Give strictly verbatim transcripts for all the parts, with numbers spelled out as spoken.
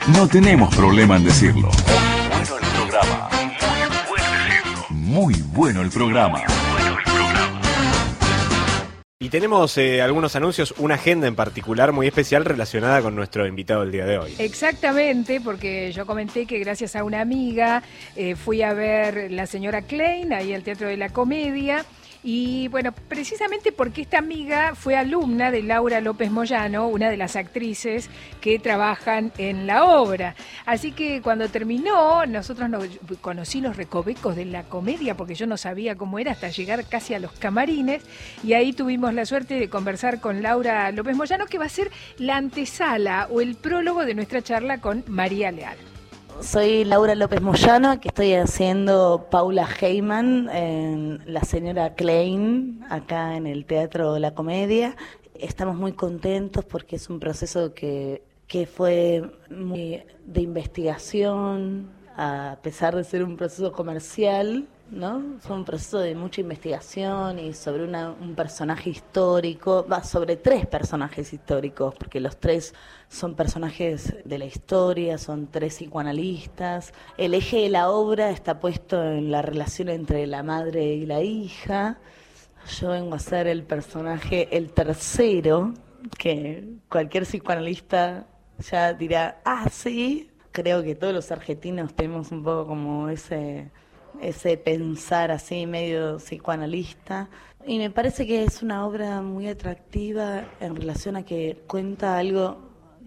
No tenemos problema en decirlo. Bueno el programa. Muy bueno decirlo. Muy bueno el programa. Y tenemos eh, algunos anuncios, una agenda en particular muy especial relacionada con nuestro invitado del día de hoy. Exactamente, porque yo comenté que gracias a una amiga eh, fui a ver La Señora Klein, ahí al Teatro de la Comedia. Y bueno, precisamente porque esta amiga fue alumna de Laura López Moyano, una de las actrices que trabajan en la obra. Así que cuando terminó, nosotros nos conocí los recovecos de la comedia, porque yo no sabía cómo era hasta llegar casi a los camarines, y ahí tuvimos la suerte de conversar con Laura López Moyano, que va a ser la antesala o el prólogo de nuestra charla con María Leal. Soy Laura López Moyano, que estoy haciendo Paula Heyman en La Señora Klein, acá en el Teatro de la Comedia. Estamos muy contentos porque es un proceso que, que fue muy de investigación, a pesar de ser un proceso comercial, ¿no? Fue un proceso de mucha investigación y sobre una, un personaje histórico, va, sobre tres personajes históricos, porque los tres son personajes de la historia, son tres psicoanalistas. El eje de la obra está puesto en la relación entre la madre y la hija. Yo vengo a ser el personaje, el tercero, que cualquier psicoanalista ya dirá, ah, sí. Creo que todos los argentinos tenemos un poco como ese... ese pensar así medio psicoanalista, y me parece que es una obra muy atractiva en relación a que cuenta algo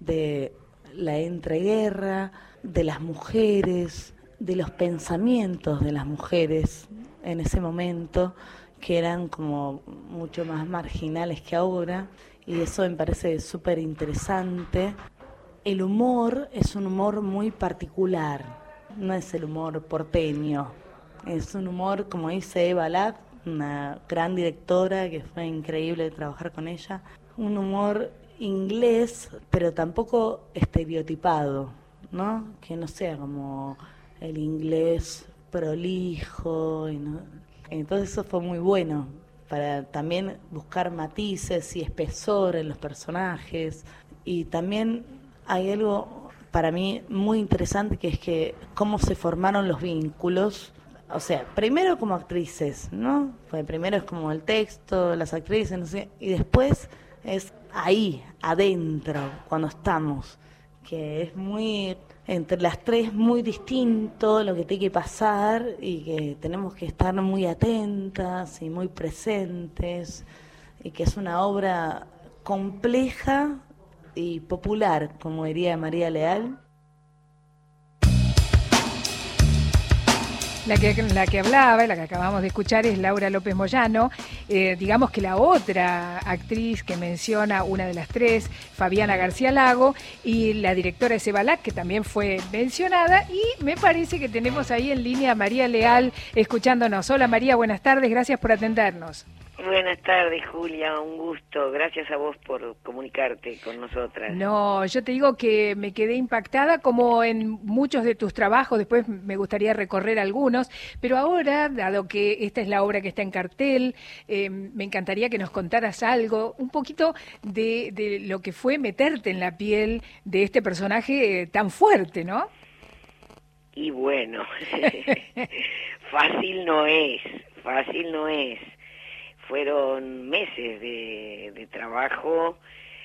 de la entreguerra, de las mujeres, de los pensamientos de las mujeres en ese momento, que eran como mucho más marginales que ahora, y eso me parece súper interesante. El humor es un humor muy particular, no es el humor porteño. Es un humor, como dice Eva Ladd, una gran directora que fue increíble trabajar con ella. Un humor inglés, pero tampoco estereotipado, ¿no? Que no sea como el inglés prolijo. Y no. Entonces eso fue muy bueno para también buscar matices y espesor en los personajes. Y también hay algo para mí muy interesante, que es que cómo se formaron los vínculos. O sea, primero como actrices, ¿no? Pues primero es como el texto, las actrices, no sé, y después es ahí, adentro, cuando estamos, que es muy, entre las tres, muy distinto lo que tiene que pasar y que tenemos que estar muy atentas y muy presentes, y que es una obra compleja y popular, como diría María Leal. La que, la que hablaba, la que acabamos de escuchar, es Laura López Moyano. Eh, digamos que la otra actriz que menciona, una de las tres, Fabiana García Lago, y la directora es Eva Ladd, que también fue mencionada, y me parece que tenemos ahí en línea a María Leal escuchándonos. Hola María, buenas tardes, gracias por atendernos. Buenas tardes, Julia, un gusto. Gracias a vos por comunicarte con nosotras. No, yo te digo que me quedé impactada, como en muchos de tus trabajos, después me gustaría recorrer algunos, pero ahora, dado que esta es la obra que está en cartel, eh, me encantaría que nos contaras algo, un poquito de, de lo que fue meterte en la piel de este personaje eh, tan fuerte, ¿no? Y bueno, fácil no es, fácil no es. Fueron meses de, de trabajo,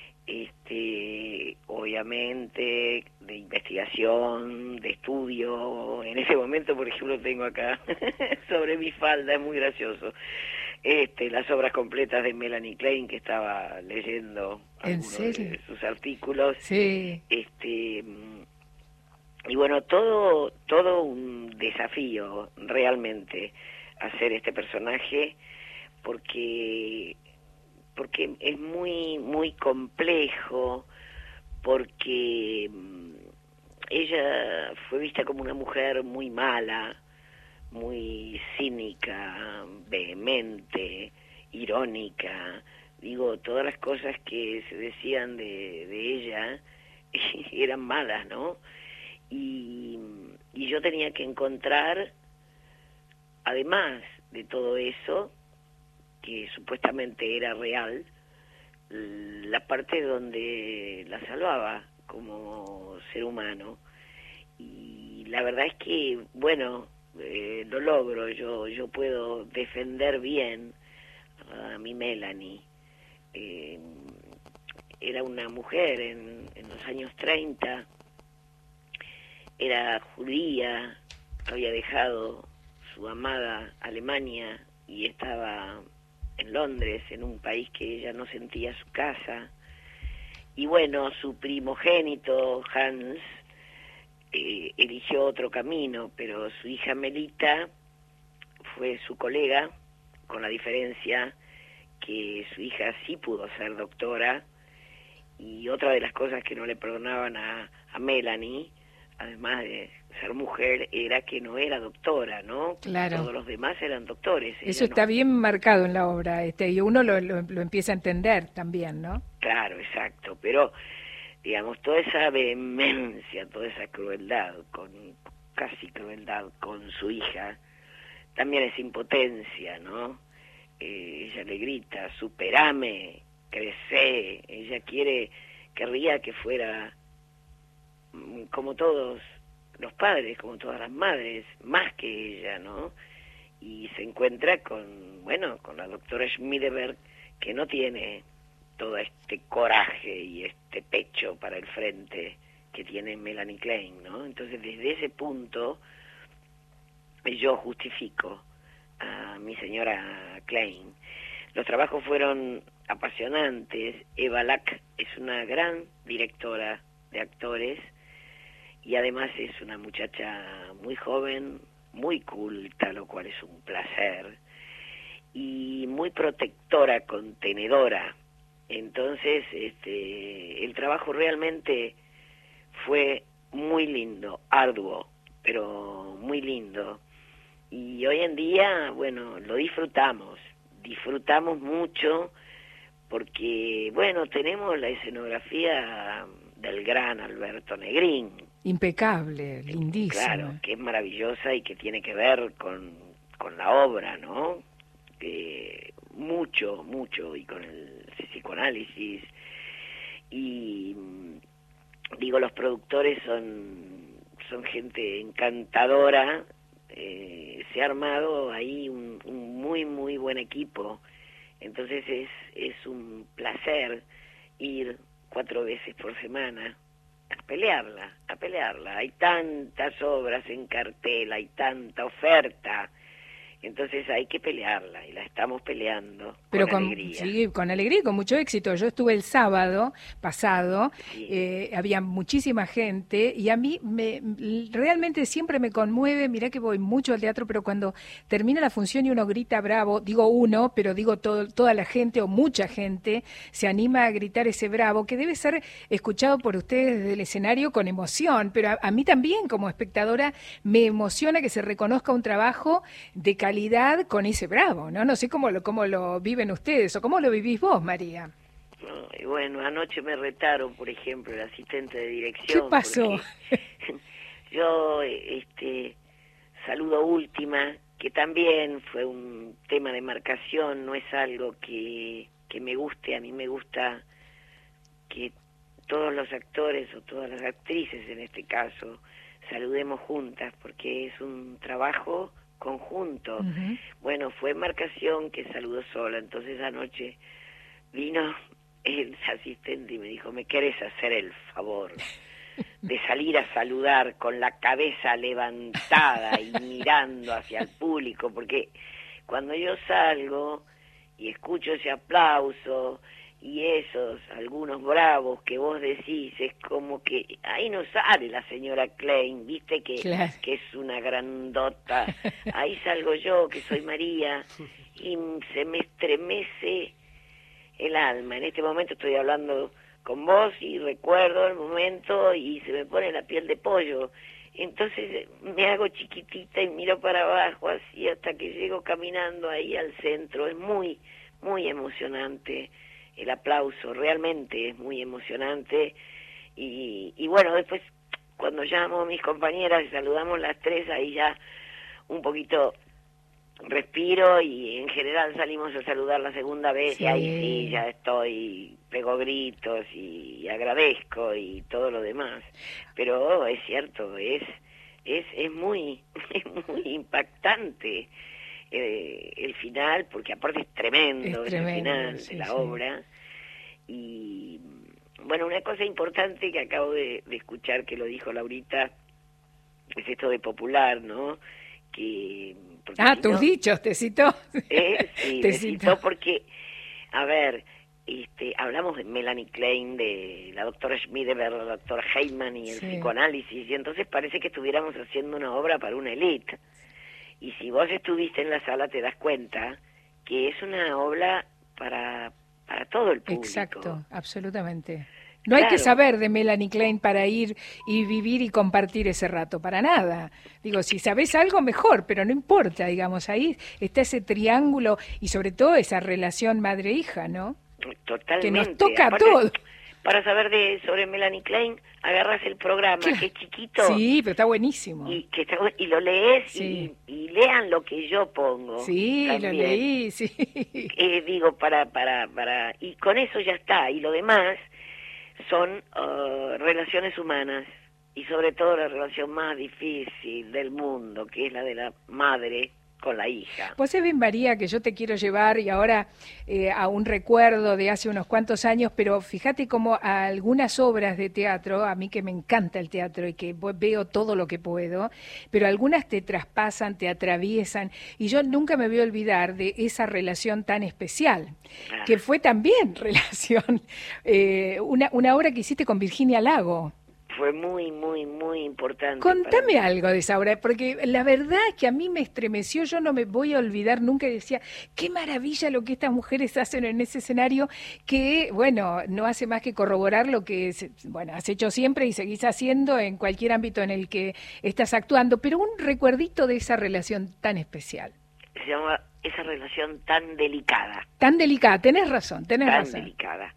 este, obviamente, de investigación, de estudio. En ese momento, por ejemplo, tengo acá sobre mi falda, es muy gracioso, este, las obras completas de Melanie Klein, que estaba leyendo algunos de sus artículos. Sí. Este, y bueno, todo, todo un desafío realmente hacer este personaje, porque porque es muy muy complejo, porque ella fue vista como una mujer muy mala, muy cínica, vehemente, irónica, digo, todas las cosas que se decían de, de ella eran malas, ¿no? Y, y yo tenía que encontrar, además de todo eso, que supuestamente era real, la parte donde la salvaba como ser humano, y la verdad es que, bueno, eh, lo logro, yo, yo puedo defender bien a mi Melanie. Eh, era una mujer en, en los años treinta, era judía, había dejado su amada Alemania y estaba en Londres, en un país que ella no sentía su casa. Y bueno, su primogénito, Hans, eh, eligió otro camino, pero su hija Melita fue su colega, con la diferencia que su hija sí pudo ser doctora, y otra de las cosas que no le perdonaban a, a Melanie, además de ser mujer, era que no era doctora, ¿no? Claro. Todos los demás eran doctores. Eso está no. bien marcado en la obra, este, y uno lo, lo, lo empieza a entender también, ¿no? Claro, exacto, pero digamos, toda esa vehemencia, toda esa crueldad, con casi crueldad con su hija, también es impotencia, ¿no? Eh, ella le grita, superame, crecé, ella quiere, querría que fuera como todos los padres, como todas las madres, más que ella, ¿no? Y se encuentra con, bueno, con la doctora Schmiedeberg, que no tiene todo este coraje y este pecho para el frente que tiene Melanie Klein, ¿no? Entonces, desde ese punto, yo justifico a mi señora Klein. Los trabajos fueron apasionantes. Eva Lack es una gran directora de actores y además es una muchacha muy joven, muy culta, lo cual es un placer, y muy protectora, contenedora. Entonces, este, el trabajo realmente fue muy lindo, arduo, pero muy lindo. Y hoy en día, bueno, lo disfrutamos, disfrutamos mucho porque, bueno, tenemos la escenografía del gran Alberto Negrín. Impecable, lindísima. Claro, que es maravillosa y que tiene que ver con, con la obra, ¿no? Que mucho, mucho, y con el psicoanálisis. Y digo, los productores son, son gente encantadora. Eh, se ha armado ahí un, un muy, muy buen equipo. Entonces es, es un placer ir cuatro veces por semana a pelearla, a pelearla. Hay tantas obras en cartel, hay tanta oferta, entonces hay que pelearla y la estamos peleando. Pero con, con alegría. Sí, con alegría y con mucho éxito. Yo estuve el sábado pasado, Sí. eh, había muchísima gente y a mí me realmente siempre me conmueve. Mirá que voy mucho al teatro, pero cuando termina la función y uno grita bravo, digo uno, pero digo todo, toda la gente o mucha gente se anima a gritar ese bravo, que debe ser escuchado por ustedes desde el escenario con emoción, pero a, a mí también como espectadora me emociona que se reconozca un trabajo de calidad con ese bravo, ¿no? No sé cómo lo, cómo lo viven ustedes o cómo lo vivís vos, María. No, y bueno, anoche me retaron, por ejemplo, el asistente de dirección. ¿Qué pasó? Yo, este, saludo última, que también fue un tema de marcación, no es algo que, que me guste, a mí me gusta que todos los actores o todas las actrices en este caso saludemos juntas, porque es un trabajo conjunto. Uh-huh. Bueno, fue marcación que saludó sola, entonces anoche vino el asistente y me dijo, ¿me querés hacer el favor de salir a saludar con la cabeza levantada y mirando hacia el público? Porque cuando yo salgo y escucho ese aplauso y esos algunos bravos que vos decís, es como que ahí no sale la señora Klein, viste que, claro, que es una grandota, ahí salgo yo que soy María y se me estremece el alma. En este momento estoy hablando con vos y recuerdo el momento y se me pone la piel de pollo, entonces me hago chiquitita y miro para abajo así hasta que llego caminando ahí al centro. Es muy, muy emocionante el aplauso, realmente es muy emocionante. Y, y bueno, después cuando llamo a mis compañeras y saludamos las tres, ahí ya un poquito respiro y en general salimos a saludar la segunda vez Sí. y ahí sí, ya estoy, pego gritos y, y agradezco y todo lo demás. Pero oh, es cierto, es es es muy, es muy impactante eh, el final, porque aparte es tremendo, Es ese tremendo, final sí, de la sí. obra. Y bueno, una cosa importante que acabo de, de escuchar que lo dijo Laurita es esto de popular, ¿no? Que porque Ah, si tus no- dichos, te citó. eh, sí, Te me citó. citó porque, a ver, este, hablamos de Melanie Klein, de la doctora Schmideberg, la doctora Heyman y el Sí. psicoanálisis, y entonces parece que estuviéramos haciendo una obra para una élite. Y si vos estuviste en la sala te das cuenta que es una obra para, para todo el público. Exacto, absolutamente. No hay que Claro. saber de Melanie Klein para ir y vivir y compartir ese rato, para nada. Digo, si sabes algo, mejor, pero no importa, digamos, ahí está ese triángulo y sobre todo esa relación madre-hija, ¿no? Totalmente. Que nos toca a Aparte, todos. Para saber de sobre Melanie Klein, agarras el programa, Claro. que es chiquito, Sí, pero está buenísimo. y que está bu- y lo lees Sí. y, y lean lo que yo pongo. Sí, lo también. leí, sí. Eh, digo, para, para, para, y con eso ya está, y lo demás son uh, relaciones humanas, y sobre todo la relación más difícil del mundo, que es la de la madre con la hija. Vos sabés, María, que yo te quiero llevar y ahora eh, a un recuerdo de hace unos cuantos años, pero fíjate cómo a algunas obras de teatro, a mí que me encanta el teatro y que vo- veo todo lo que puedo, pero algunas te traspasan, te atraviesan, y yo nunca me voy a olvidar de esa relación tan especial, Ah. que fue también relación, eh, una, una obra que hiciste con Virginia Lago. Fue muy, muy, muy importante. para Contame mí. algo de esa obra, porque la verdad es que a mí me estremeció, yo no me voy a olvidar nunca, y decía, qué maravilla lo que estas mujeres hacen en ese escenario, que, bueno, no hace más que corroborar lo que, se- bueno, has hecho siempre y seguís haciendo en cualquier ámbito en el que estás actuando, pero un recuerdito de esa relación tan especial, Se llama esa relación tan delicada, tan delicada, tenés razón, tenés tan razón. delicada.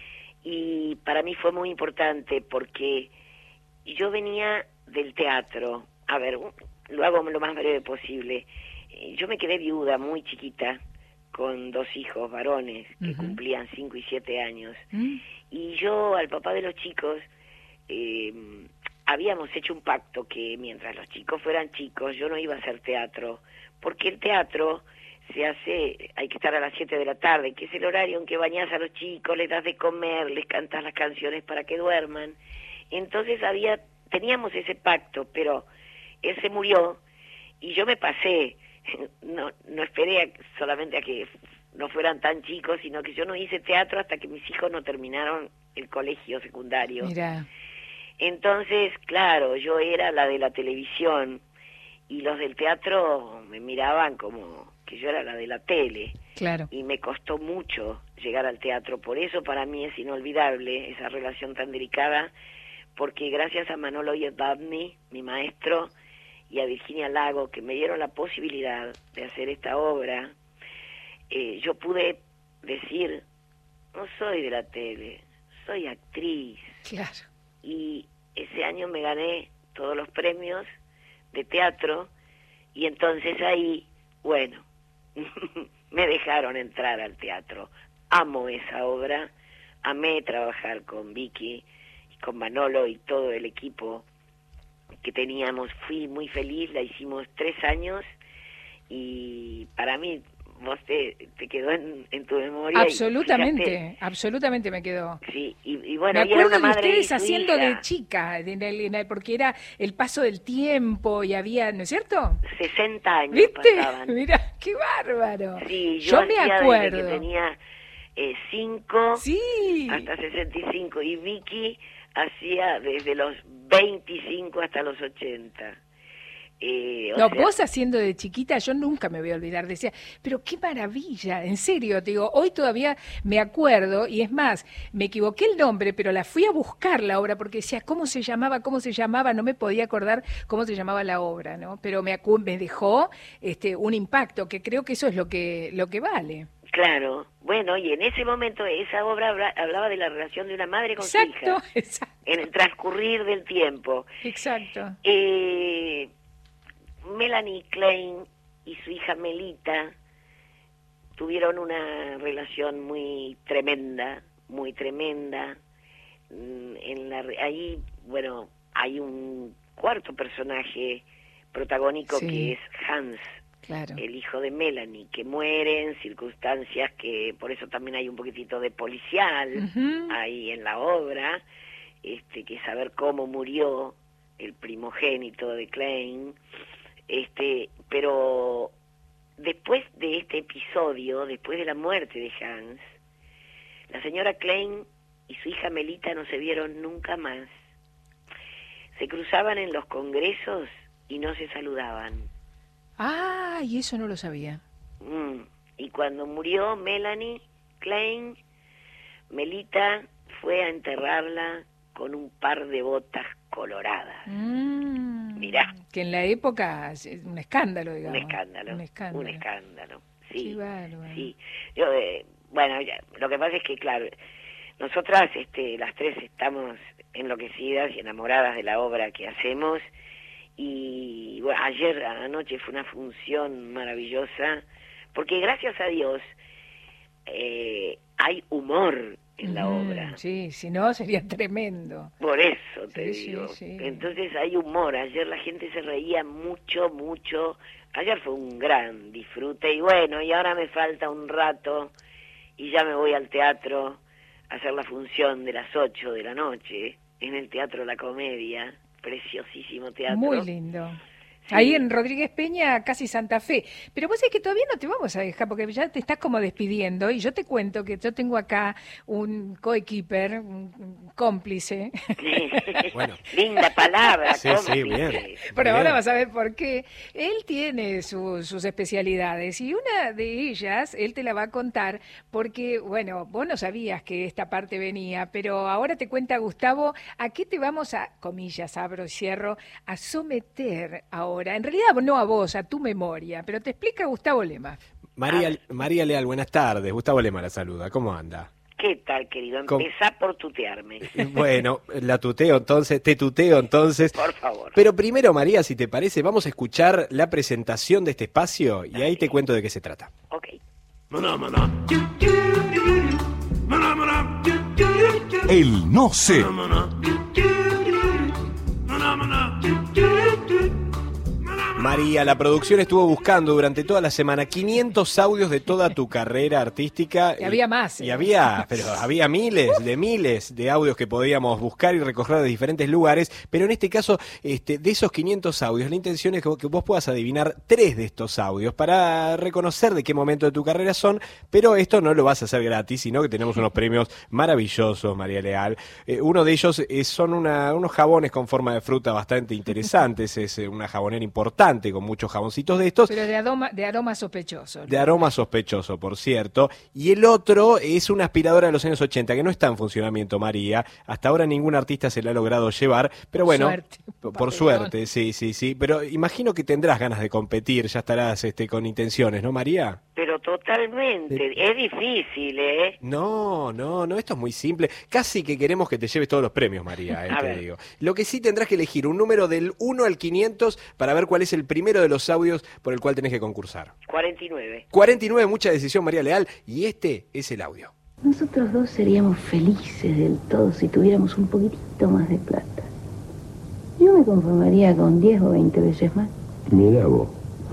Y para mí fue muy importante porque yo venía del teatro. A ver, un- lo hago lo más breve posible. Eh, Yo me quedé viuda muy chiquita, con dos hijos varones que Ujú. cumplían cinco y siete años. ¿Mm? Y yo, al papá de los chicos, eh, habíamos hecho un pacto que mientras los chicos fueran chicos, yo no iba a hacer teatro, porque el teatro se hace, hay que estar a las siete de la tarde, que es el horario en que bañás a los chicos, les das de comer, les cantas las canciones para que duerman. Entonces había, teníamos ese pacto, pero él se murió y yo me pasé, no, no esperé a- solamente a que no fueran tan chicos, sino que yo no hice teatro hasta que mis hijos no terminaron el colegio secundario. Mira, Entonces, claro, yo era la de la televisión y los del teatro me miraban como que yo era la de la tele, claro. y me costó mucho llegar al teatro. Por eso para mí es inolvidable esa relación tan delicada, porque gracias a Manolo Yedvadny, mi maestro, y a Virginia Lago, que me dieron la posibilidad de hacer esta obra, eh, yo pude decir, no soy de la tele, soy actriz. Claro. Y ese año me gané todos los premios de teatro, y entonces ahí, bueno, me dejaron entrar al teatro. Amo esa obra, amé trabajar con Vicky y con Manolo y todo el equipo que teníamos. Fui muy feliz, la hicimos tres años y para mí, vos te, te quedó en, en tu memoria. y Absolutamente, fíjate, absolutamente me quedó. sí, y, y bueno, Me y era acuerdo una de madre y ustedes su haciendo hija. de chica, en el- en el- porque era el paso del tiempo y había, ¿no es cierto? sesenta años ¿Viste? pasaban. Mira, qué bárbaro. Sí, yo, yo me hacía acuerdo. desde que tenía eh, cinco Sí. hasta sesenta y cinco, y Vicky hacía desde los veinticinco hasta los ochenta. Eh, o No, sea, vos haciendo de chiquita, yo nunca me voy a olvidar. Decía, pero qué maravilla, en serio, te digo, hoy todavía me acuerdo, y es más, me equivoqué el nombre, pero la fui a buscar la obra, porque decía, ¿cómo se llamaba? ¿Cómo se llamaba? No me podía acordar cómo se llamaba la obra, ¿no? Pero me, acu- me dejó este, un impacto, que creo que eso es lo que, lo que vale. claro, bueno, y en ese momento esa obra habla- hablaba de la relación de una madre con su Exacto, hija, exacto, en el transcurrir del tiempo. exacto. Eh, Melanie Klein y su hija Melita tuvieron una relación muy tremenda, muy tremenda. En la, ahí, bueno, hay un cuarto personaje protagónico sí. que es Hans, claro. el hijo de Melanie, que muere en circunstancias que, por eso también hay un poquitito de policial uh-huh. ahí en la obra, este, que saber cómo murió el primogénito de Klein, este, pero después de este episodio, después de la muerte de Hans, la señora Klein y su hija Melita no se vieron nunca más. Se cruzaban en los congresos y no se saludaban. Ah, y eso no lo sabía. Mm. Y cuando murió Melanie Klein, Melita fue a enterrarla con un par de botas coloradas. Mm. Mirá. Que en la época es un escándalo, digamos. Un escándalo. Un escándalo. Un escándalo. Sí. Qué bárbaro. Sí. Yo, eh, bueno, ya, lo que pasa es que, claro, nosotras, este, las tres estamos enloquecidas y enamoradas de la obra que hacemos. Y bueno, ayer anoche fue una función maravillosa, porque gracias a Dios eh, hay humor en la mm, obra. Sí, si no sería tremendo. Por eso te sí, digo. Sí, sí. Entonces hay humor. Ayer la gente se reía mucho, mucho. Ayer fue un gran disfrute. Y bueno, y ahora me falta un rato y ya me voy al teatro a hacer la función de las ocho de la noche en el Teatro La Comedia. Preciosísimo teatro. Muy lindo. Sí. Ahí en Rodríguez Peña, casi Santa Fe. Pero vos sabés que todavía no te vamos a dejar, porque ya te estás como despidiendo, y yo te cuento que yo tengo acá un coequiper, un cómplice. Bueno. Linda palabra, sí, cómplice. Sí, bien. Pero bien. ahora vas a ver por qué. Él tiene su, sus especialidades, y una de ellas, él te la va a contar, porque, bueno, vos no sabías que esta parte venía, pero ahora te cuenta Gustavo, a qué te vamos a, comillas, abro y cierro, a someter ahora. En realidad no a vos, a tu memoria, pero te explica Gustavo Lema. María, Ah. María Leal, buenas tardes. Gustavo Lema la saluda. ¿Cómo anda? ¿Qué tal, querido? Empezá por tutearme. Bueno, la tuteo entonces, te tuteo entonces. Por favor. Pero primero, María, si te parece, vamos a escuchar la presentación de este espacio y ahí te cuento de qué se trata. Ok. El no sé. María, la producción estuvo buscando durante toda la semana quinientos audios de toda tu carrera artística. Y, y había más. Y ¿eh? había, pero había miles de miles de audios que podíamos buscar y recorrer de diferentes lugares. Pero en este caso, este, de esos quinientos audios, la intención es que, que vos puedas adivinar tres de estos audios para reconocer de qué momento de tu carrera son. Pero esto no lo vas a hacer gratis, sino que tenemos unos premios maravillosos, María Leal. Eh, uno de ellos es, son una, unos jabones con forma de fruta bastante interesantes. Es eh, una jabonera importante, con muchos jaboncitos de estos. Pero de aroma, de aroma sospechoso. ¿no? De aroma sospechoso, por cierto. Y el otro es una aspiradora de los años ochenta, que no está en funcionamiento, María. Hasta ahora ningún artista se la ha logrado llevar, pero bueno, suerte. por Papelón. suerte, sí, sí, sí. Pero imagino que tendrás ganas de competir, ya estarás este, con intenciones, ¿no, María? Pero totalmente, Eh, es difícil, ¿eh? No, no, no, esto es muy simple. Casi que queremos que te lleves todos los premios, María, eh, A te ver. digo. Lo que sí tendrás que elegir un número del uno al quinientos para ver cuál es el primero de los audios por el cual tenés que concursar. cuarenta y nueve. cuarenta y nueve, mucha decisión, María Leal, y este es el audio. Nosotros dos seríamos felices del todo si tuviéramos un poquitito más de plata. Yo me conformaría con diez o veinte veces más. Mira vos.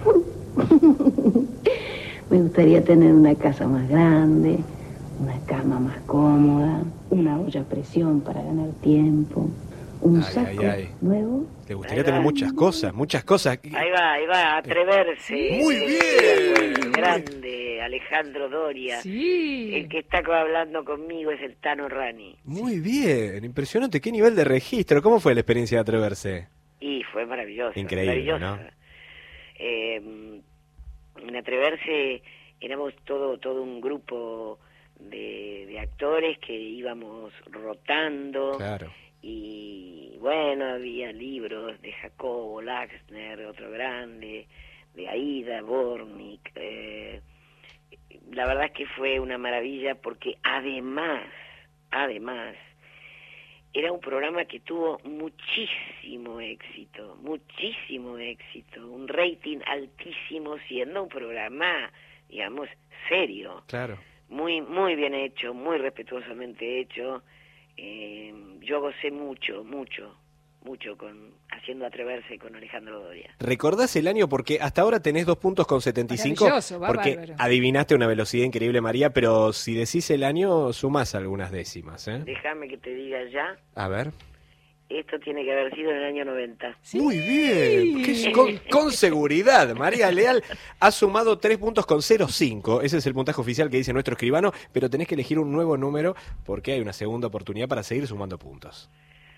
Me gustaría tener una casa más grande, una cama más cómoda, una olla a presión para ganar tiempo, un Ay, saco ay, ay. nuevo. Te gustaría Ahí tener va. muchas cosas, muchas cosas. Ahí va, ahí va, atreverse. Muy bien. El grande Alejandro Doria. Sí. El que está hablando conmigo es el Tano Rani. Muy bien, impresionante. ¿Qué nivel de registro? ¿Cómo fue la experiencia de atreverse? Y fue maravilloso. Increíble, maravilloso. ¿no? Eh, en Atreverse éramos todo todo un grupo de, de actores que íbamos rotando. Claro. Y bueno, había libros de Jacobo Laxner, otro grande, de Aida Bornik. Eh, la verdad es que fue una maravilla porque además, además, era un programa que tuvo muchísimo éxito, muchísimo éxito, un rating altísimo, siendo un programa, digamos, serio. Claro. Muy, muy bien hecho, muy respetuosamente hecho. Eh, yo gocé mucho, mucho, mucho con haciendo Atreverse con Alejandro Doria. ¿Recordás el año? Porque hasta ahora tenés dos puntos con setenta y cinco. Maravilloso, va Porque bárbaro. adivinaste una velocidad increíble, María, pero si decís el año, sumás algunas décimas, ¿eh? Déjame que te diga ya, A ver. esto tiene que haber sido en el año noventa. Sí. Muy bien. ¿Qué- con, con seguridad, María Leal ha sumado tres puntos con cero cinco. Ese es el puntaje oficial que dice nuestro escribano, pero tenés que elegir un nuevo número porque hay una segunda oportunidad para seguir sumando puntos.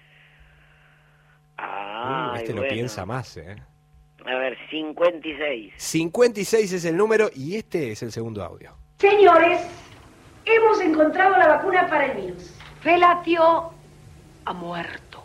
Ah, Uh, este lo piensa más, ¿eh? A ver, cincuenta y seis. cincuenta y seis es el número y este es el segundo audio. Señores, hemos encontrado la vacuna para el virus. Felatio ha muerto.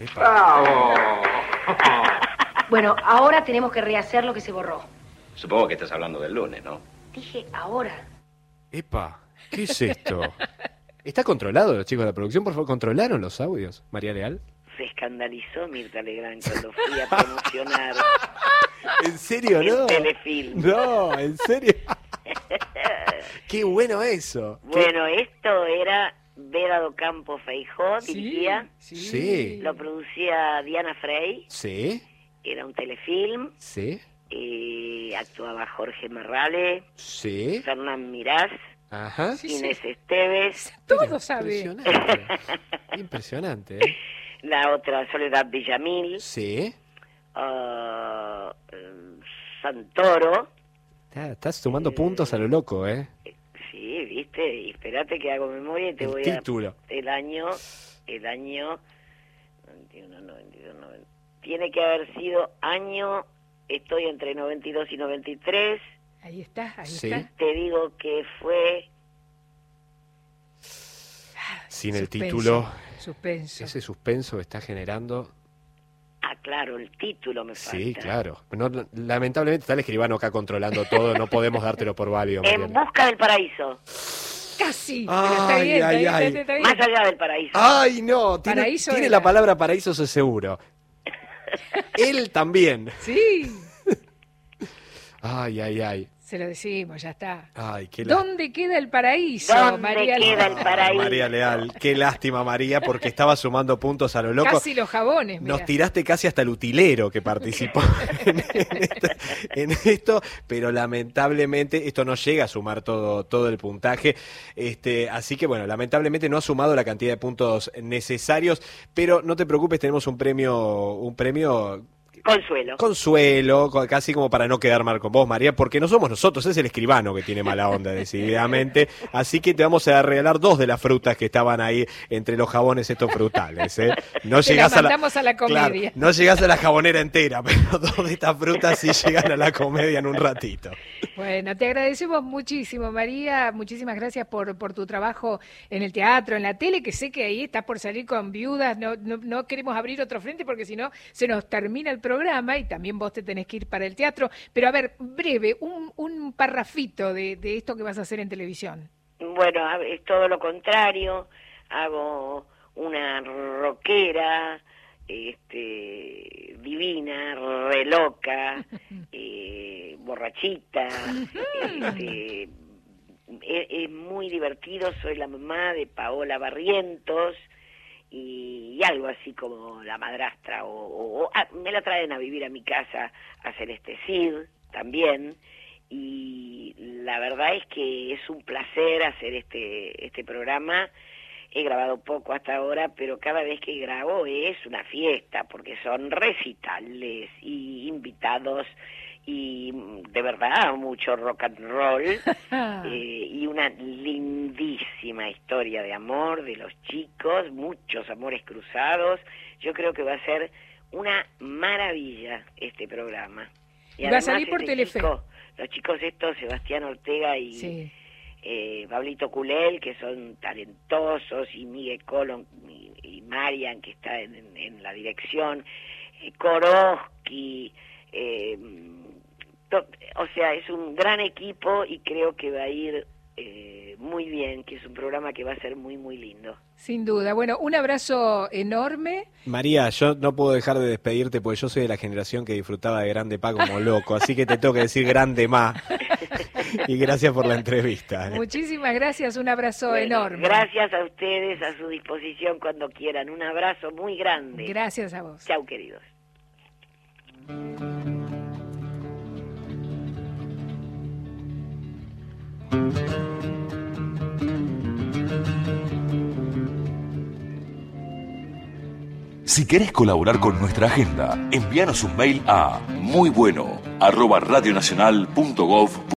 Bueno, ahora tenemos que rehacer lo que se borró. Supongo que estás hablando del lunes, ¿no? Dije ahora. Epa, ¿qué es esto? ¿Está controlado los chicos de la producción? Por favor, ¿controlaron los audios, María Leal? Se escandalizó Mirta Legrand cuando fui a promocionar ¿En serio, el no? telefilm. No, ¿en serio? Qué bueno eso. Bueno, esto era Vera do Campo Feijó, dirigía, Sí, Sí. lo producía Diana Frey, Sí, era un telefilm, sí, eh, actuaba Jorge Marrale, sí. Fernán Mirás, Ajá. Sí, Inés Esteves, Todo sabe. Impresionante. Impresionante, ¿eh? la otra Soledad Villamil, Sí. ah, eh, Santoro. Está- Estás sumando puntos a lo loco, ¿eh? Sí, viste, y espérate que hago memoria y te El voy título. a... El año, el año... noventa y uno, noventa y dos, noventa. Tiene que haber sido año... Estoy entre noventa y dos y noventa y tres. Ahí está, ahí Sí. está. Te digo que fue... Sin el Suspenso, título, Suspenso. ese suspenso está generando... Ah, claro, el título me falta. Sí, claro. No, no, lamentablemente está el escribano acá controlando todo, no podemos dártelo por válido, En Mariana. busca del paraíso. Casi. Ay, pero está bien, ay, está ay. bien, está bien. Más allá del paraíso. ¡Ay, no! Tiene, Paraíso tiene era. la palabra paraíso, eso es seguro. Él también. Sí. Ay, ay, ay. Se lo decimos, ya está. Ay, qué lástima. ¿Dónde queda el paraíso, ¿Dónde María queda el Leal? paraíso? María Leal, qué lástima, María, porque estaba sumando puntos a lo loco. Casi los jabones, mira. Nos tiraste casi hasta el utilero que participó en, en esta- en esto, pero lamentablemente esto no llega a sumar todo, todo el puntaje. Este, así que bueno, lamentablemente no ha sumado la cantidad de puntos necesarios, pero no te preocupes, tenemos un premio, un premio Consuelo. consuelo, co- casi como para no quedar mal con vos, María, porque no somos nosotros, es el escribano que tiene mala onda, decididamente. Así que te vamos a regalar dos de las frutas que estaban ahí entre los jabones estos frutales, ¿eh? No Te llegás la a la, mandamos a la Claro, comedia. no llegás a la jabonera entera, pero dos de estas frutas sí llegan a la comedia en un ratito. Bueno, te agradecemos muchísimo, María. Muchísimas gracias por, por tu trabajo en el teatro, en la tele, que sé que ahí estás por salir con viudas. No, no, no queremos abrir otro frente porque si no se nos termina el programa y también vos te tenés que ir para el teatro. Pero a ver, breve, un, un parrafito de, de esto que vas a hacer en televisión. Bueno, a- es todo lo contrario. Hago una rockera, este, divina, re loca, eh, borrachita. este, es, es muy divertido. Soy la mamá de Paola Barrientos y, y algo así como la madrastra. O, o- o- ah, me la traen a vivir a mi casa a Celeste Cid también. Y la verdad es que es un placer hacer este este programa. He grabado poco hasta ahora, pero cada vez que grabo es una fiesta, porque son recitales y invitados y de verdad mucho rock and roll eh, y una lindísima historia de amor de los chicos, muchos amores cruzados. Yo creo que va a ser una maravilla este programa. Y va a salir por este Telefe. chico, los chicos estos, Sebastián Ortega y Sí. eh, Pablito Culel, que son talentosos, y Miguel Colón y, y Marian, que está en, en- en la dirección, eh, Koroski, eh, to- o sea, es un gran equipo y creo que va a ir eh, muy bien, que es un programa que va a ser muy, muy lindo. Sin duda. Bueno, un abrazo enorme. María, yo no puedo dejar de despedirte porque yo soy de la generación que disfrutaba de Grande Pa como loco, así que te tengo que decir Grande Ma. Y gracias por la entrevista. Muchísimas gracias, un abrazo Bueno, enorme. Gracias a ustedes, a su disposición cuando quieran. Un abrazo muy grande. Gracias a vos. Chau, queridos. Si querés colaborar con nuestra agenda, envíanos un mail a muy bueno arroba radionacional punto gov.